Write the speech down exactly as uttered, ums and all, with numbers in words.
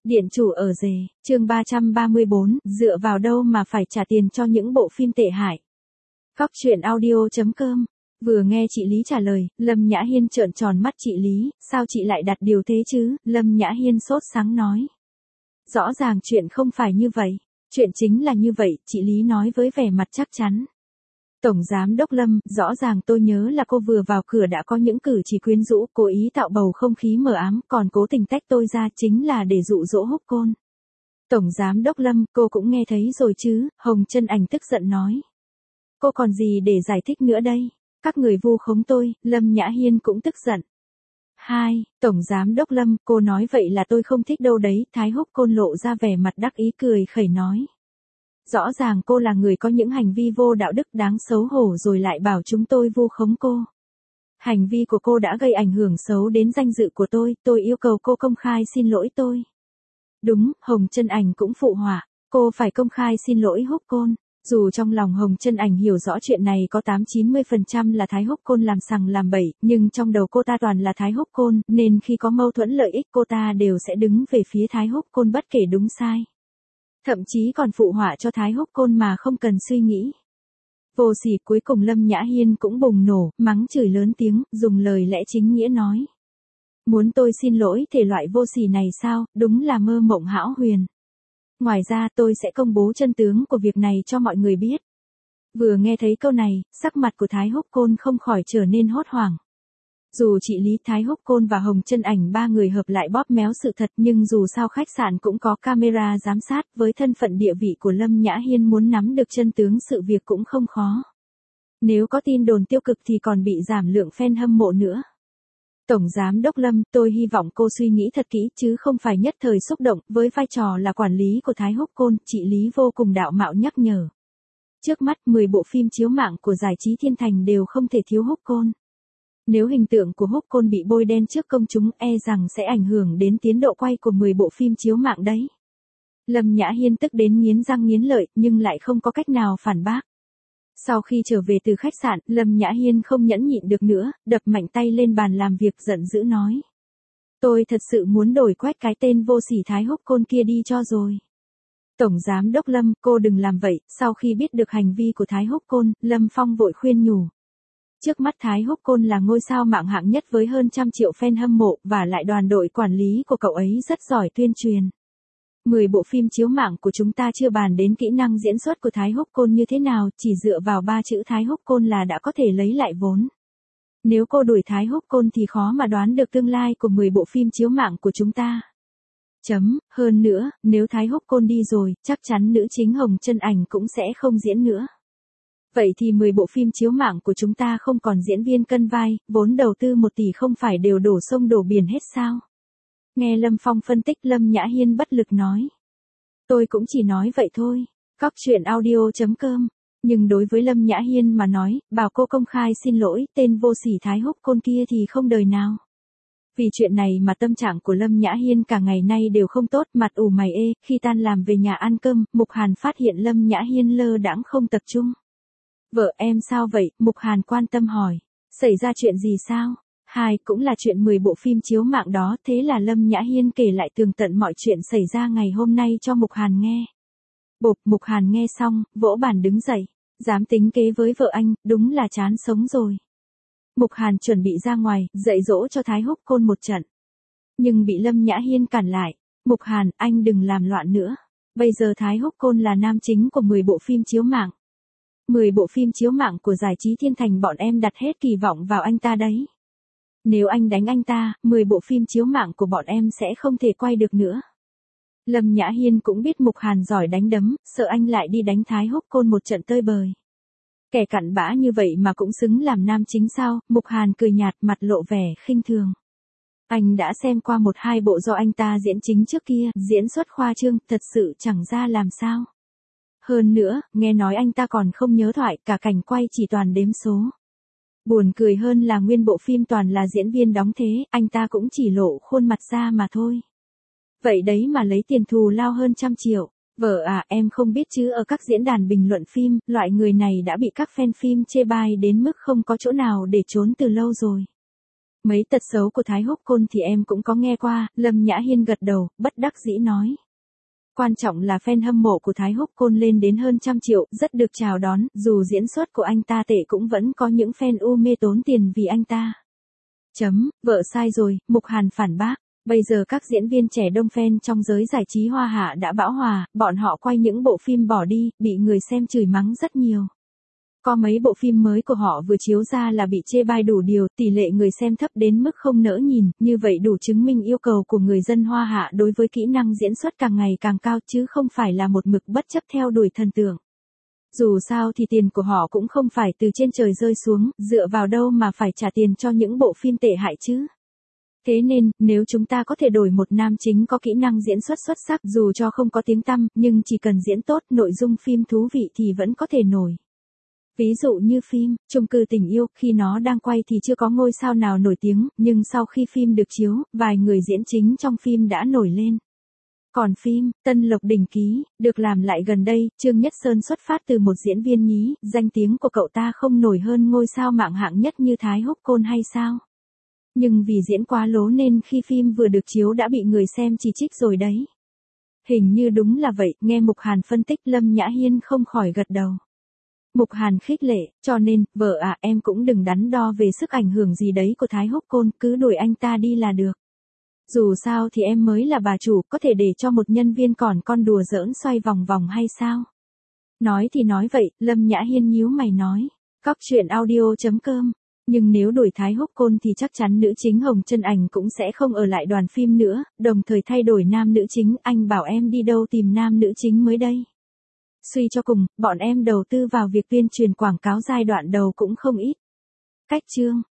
Điện chủ ở rể, chương ba trăm ba mươi bốn, dựa vào đâu mà phải trả tiền cho những bộ phim tệ hại. Cóc truyện audio chấm com. Vừa nghe chị Lý trả lời, Lâm Nhã Hiên trợn tròn mắt. Chị Lý, sao chị lại đặt điều thế chứ? Lâm Nhã Hiên sốt sắng nói. Rõ ràng chuyện không phải như vậy. Chuyện chính là như vậy, chị Lý nói với vẻ mặt chắc chắn. Tổng giám đốc Lâm, rõ ràng tôi nhớ là cô vừa vào cửa đã có những cử chỉ quyến rũ, cố ý tạo bầu không khí mờ ám, còn cố tình tách tôi ra chính là để dụ dỗ húc côn. Tổng giám đốc Lâm, cô cũng nghe thấy rồi chứ? Hồng Chân Ảnh tức giận nói. Cô còn gì để giải thích nữa đây? Các người vu khống tôi. Lâm Nhã Hiên cũng tức giận. Hai, Tổng giám đốc Lâm, cô nói vậy là tôi không thích đâu đấy. Thái Húc Côn lộ ra vẻ mặt đắc ý cười khẩy nói. Rõ ràng cô là người có những hành vi vô đạo đức đáng xấu hổ rồi lại bảo chúng tôi vu khống cô. Hành vi của cô đã gây ảnh hưởng xấu đến danh dự của tôi, tôi yêu cầu cô công khai xin lỗi tôi. Đúng, Hồng Chân Ảnh cũng phụ họa, cô phải công khai xin lỗi Húc Côn. Dù trong lòng Hồng Chân Ảnh hiểu rõ chuyện này có tám chín mươi phần trăm là Thái Húc Côn làm sằng làm bậy, nhưng trong đầu cô ta toàn là Thái Húc Côn, nên khi có mâu thuẫn lợi ích cô ta đều sẽ đứng về phía Thái Húc Côn bất kể đúng sai. Thậm chí còn phụ họa cho Thái Húc Côn mà không cần suy nghĩ. Vô sỉ. Cuối cùng Lâm Nhã Hiên cũng bùng nổ, mắng chửi lớn tiếng, dùng lời lẽ chính nghĩa nói. Muốn tôi xin lỗi thể loại vô sỉ này sao, đúng là mơ mộng hão huyền. Ngoài ra tôi sẽ công bố chân tướng của việc này cho mọi người biết. Vừa nghe thấy câu này, sắc mặt của Thái Húc Côn không khỏi trở nên hốt hoảng. Dù chị Lý, Thái Húc Côn và Hồng Chân Ảnh ba người hợp lại bóp méo sự thật, nhưng dù sao khách sạn cũng có camera giám sát, với thân phận địa vị của Lâm Nhã Hiên muốn nắm được chân tướng sự việc cũng không khó. Nếu có tin đồn tiêu cực thì còn bị giảm lượng fan hâm mộ nữa. Tổng giám đốc Lâm, tôi hy vọng cô suy nghĩ thật kỹ chứ không phải nhất thời xúc động. Với vai trò là quản lý của Thái Húc Côn, chị Lý vô cùng đạo mạo nhắc nhở. Trước mắt mười bộ phim chiếu mạng của giải trí Thiên Thành đều không thể thiếu Húc Côn. Nếu hình tượng của Húc Côn bị bôi đen trước công chúng e rằng sẽ ảnh hưởng đến tiến độ quay của mười bộ phim chiếu mạng đấy. Lâm Nhã Hiên tức đến nghiến răng nghiến lợi nhưng lại không có cách nào phản bác. Sau khi trở về từ khách sạn, Lâm Nhã Hiên không nhẫn nhịn được nữa, đập mạnh tay lên bàn làm việc giận dữ nói. Tôi thật sự muốn đổi quét cái tên vô sỉ Thái Húc Côn kia đi cho rồi. Tổng giám đốc Lâm, cô đừng làm vậy. Sau khi biết được hành vi của Thái Húc Côn, Lâm Phong vội khuyên nhủ. Trước mắt Thái Húc Côn là ngôi sao mạng hạng nhất với hơn trăm triệu fan hâm mộ, và lại đoàn đội quản lý của cậu ấy rất giỏi tuyên truyền. mười bộ phim chiếu mạng của chúng ta chưa bàn đến kỹ năng diễn xuất của Thái Húc Côn như thế nào, chỉ dựa vào ba chữ Thái Húc Côn là đã có thể lấy lại vốn. Nếu cô đuổi Thái Húc Côn thì khó mà đoán được tương lai của mười bộ phim chiếu mạng của chúng ta. Chấm, hơn nữa, nếu Thái Húc Côn đi rồi, chắc chắn nữ chính Hồng Chân Ảnh cũng sẽ không diễn nữa. Vậy thì mười bộ phim chiếu mạng của chúng ta không còn diễn viên cân vai, vốn đầu tư một tỷ không phải đều đổ sông đổ biển hết sao? Nghe Lâm Phong phân tích, Lâm Nhã Hiên bất lực nói. Tôi cũng chỉ nói vậy thôi. Cóc truyện audio chấm com. Nhưng đối với Lâm Nhã Hiên mà nói, bảo cô công khai xin lỗi tên vô sỉ Thái Húc Côn kia thì không đời nào. Vì chuyện này mà tâm trạng của Lâm Nhã Hiên cả ngày nay đều không tốt, mặt ủ mày ê. Khi tan làm về nhà ăn cơm, Mục Hàn phát hiện Lâm Nhã Hiên lơ đãng không tập trung. Vợ em sao vậy? Mục Hàn quan tâm hỏi. Xảy ra chuyện gì sao? Hai, cũng là chuyện mười bộ phim chiếu mạng đó. Thế là Lâm Nhã Hiên kể lại tường tận mọi chuyện xảy ra ngày hôm nay cho Mục Hàn nghe. Bộp. Mục Hàn nghe xong, vỗ bàn đứng dậy. Dám tính kế với vợ anh, đúng là chán sống rồi. Mục Hàn chuẩn bị ra ngoài, dạy dỗ cho Thái Húc Côn một trận. Nhưng bị Lâm Nhã Hiên cản lại. Mục Hàn, anh đừng làm loạn nữa. Bây giờ Thái Húc Côn là nam chính của mười bộ phim chiếu mạng. mười bộ phim chiếu mạng của giải trí Thiên Thành bọn em đặt hết kỳ vọng vào anh ta đấy. Nếu anh đánh anh ta, mười bộ phim chiếu mạng của bọn em sẽ không thể quay được nữa. Lâm Nhã Hiên cũng biết Mục Hàn giỏi đánh đấm, sợ anh lại đi đánh Thái Húc Côn một trận tơi bời. Kẻ cặn bã như vậy mà cũng xứng làm nam chính sao? Mục Hàn cười nhạt, mặt lộ vẻ khinh thường. Anh đã xem qua một hai bộ do anh ta diễn chính trước kia, diễn xuất khoa trương, thật sự chẳng ra làm sao. Hơn nữa, nghe nói anh ta còn không nhớ thoại, cả cảnh quay chỉ toàn đếm số. Buồn cười hơn là nguyên bộ phim toàn là diễn viên đóng thế, anh ta cũng chỉ lộ khuôn mặt ra mà thôi. Vậy đấy mà lấy tiền thù lao hơn trăm triệu. Vợ à, em không biết chứ, ở các diễn đàn bình luận phim, loại người này đã bị các fan phim chê bai đến mức không có chỗ nào để trốn từ lâu rồi. Mấy tật xấu của Thái Húc Côn thì em cũng có nghe qua, Lâm Nhã Hiên gật đầu, bất đắc dĩ nói. Quan trọng là fan hâm mộ của Thái Húc Côn lên đến hơn trăm triệu, rất được chào đón, dù diễn xuất của anh ta tệ cũng vẫn có những fan u mê tốn tiền vì anh ta. Chấm, vợ sai rồi, Mục Hàn phản bác. Bây giờ các diễn viên trẻ đông fan trong giới giải trí hoa hạ đã bão hòa, bọn họ quay những bộ phim bỏ đi, bị người xem chửi mắng rất nhiều. Có mấy bộ phim mới của họ vừa chiếu ra là bị chê bai đủ điều, tỷ lệ người xem thấp đến mức không nỡ nhìn, như vậy đủ chứng minh yêu cầu của người dân hoa hạ đối với kỹ năng diễn xuất càng ngày càng cao chứ không phải là một mực bất chấp theo đuổi thần tượng. Dù sao thì tiền của họ cũng không phải từ trên trời rơi xuống, dựa vào đâu mà phải trả tiền cho những bộ phim tệ hại chứ. Thế nên, nếu chúng ta có thể đổi một nam chính có kỹ năng diễn xuất xuất sắc dù cho không có tiếng tăm, nhưng chỉ cần diễn tốt, nội dung phim thú vị thì vẫn có thể nổi. Ví dụ như phim Chung cư tình yêu, khi nó đang quay thì chưa có ngôi sao nào nổi tiếng, nhưng sau khi phim được chiếu, vài người diễn chính trong phim đã nổi lên. Còn phim Tân Lộc Đỉnh Ký, được làm lại gần đây, Trương Nhất Sơn xuất phát từ một diễn viên nhí, danh tiếng của cậu ta không nổi hơn ngôi sao mạng hạng nhất như Thái Húc Côn hay sao? Nhưng vì diễn quá lố nên khi phim vừa được chiếu đã bị người xem chỉ trích rồi đấy. Hình như đúng là vậy, nghe Mục Hàn phân tích Lâm Nhã Hiên không khỏi gật đầu. Mục Hàn khích lệ, cho nên, vợ à em cũng đừng đắn đo về sức ảnh hưởng gì đấy của Thái Húc Côn, cứ đuổi anh ta đi là được. Dù sao thì em mới là bà chủ, có thể để cho một nhân viên còn con đùa giỡn xoay vòng vòng hay sao? Nói thì nói vậy, Lâm Nhã Hiên nhíu mày nói. Cóc truyện audio chấm com. Nhưng nếu đuổi Thái Húc Côn thì chắc chắn nữ chính Hồng Trân Ảnh cũng sẽ không ở lại đoàn phim nữa, đồng thời thay đổi nam nữ chính, anh bảo em đi đâu tìm nam nữ chính mới đây. Suy cho cùng, bọn em đầu tư vào việc tuyên truyền quảng cáo giai đoạn đầu cũng không ít. Cách chương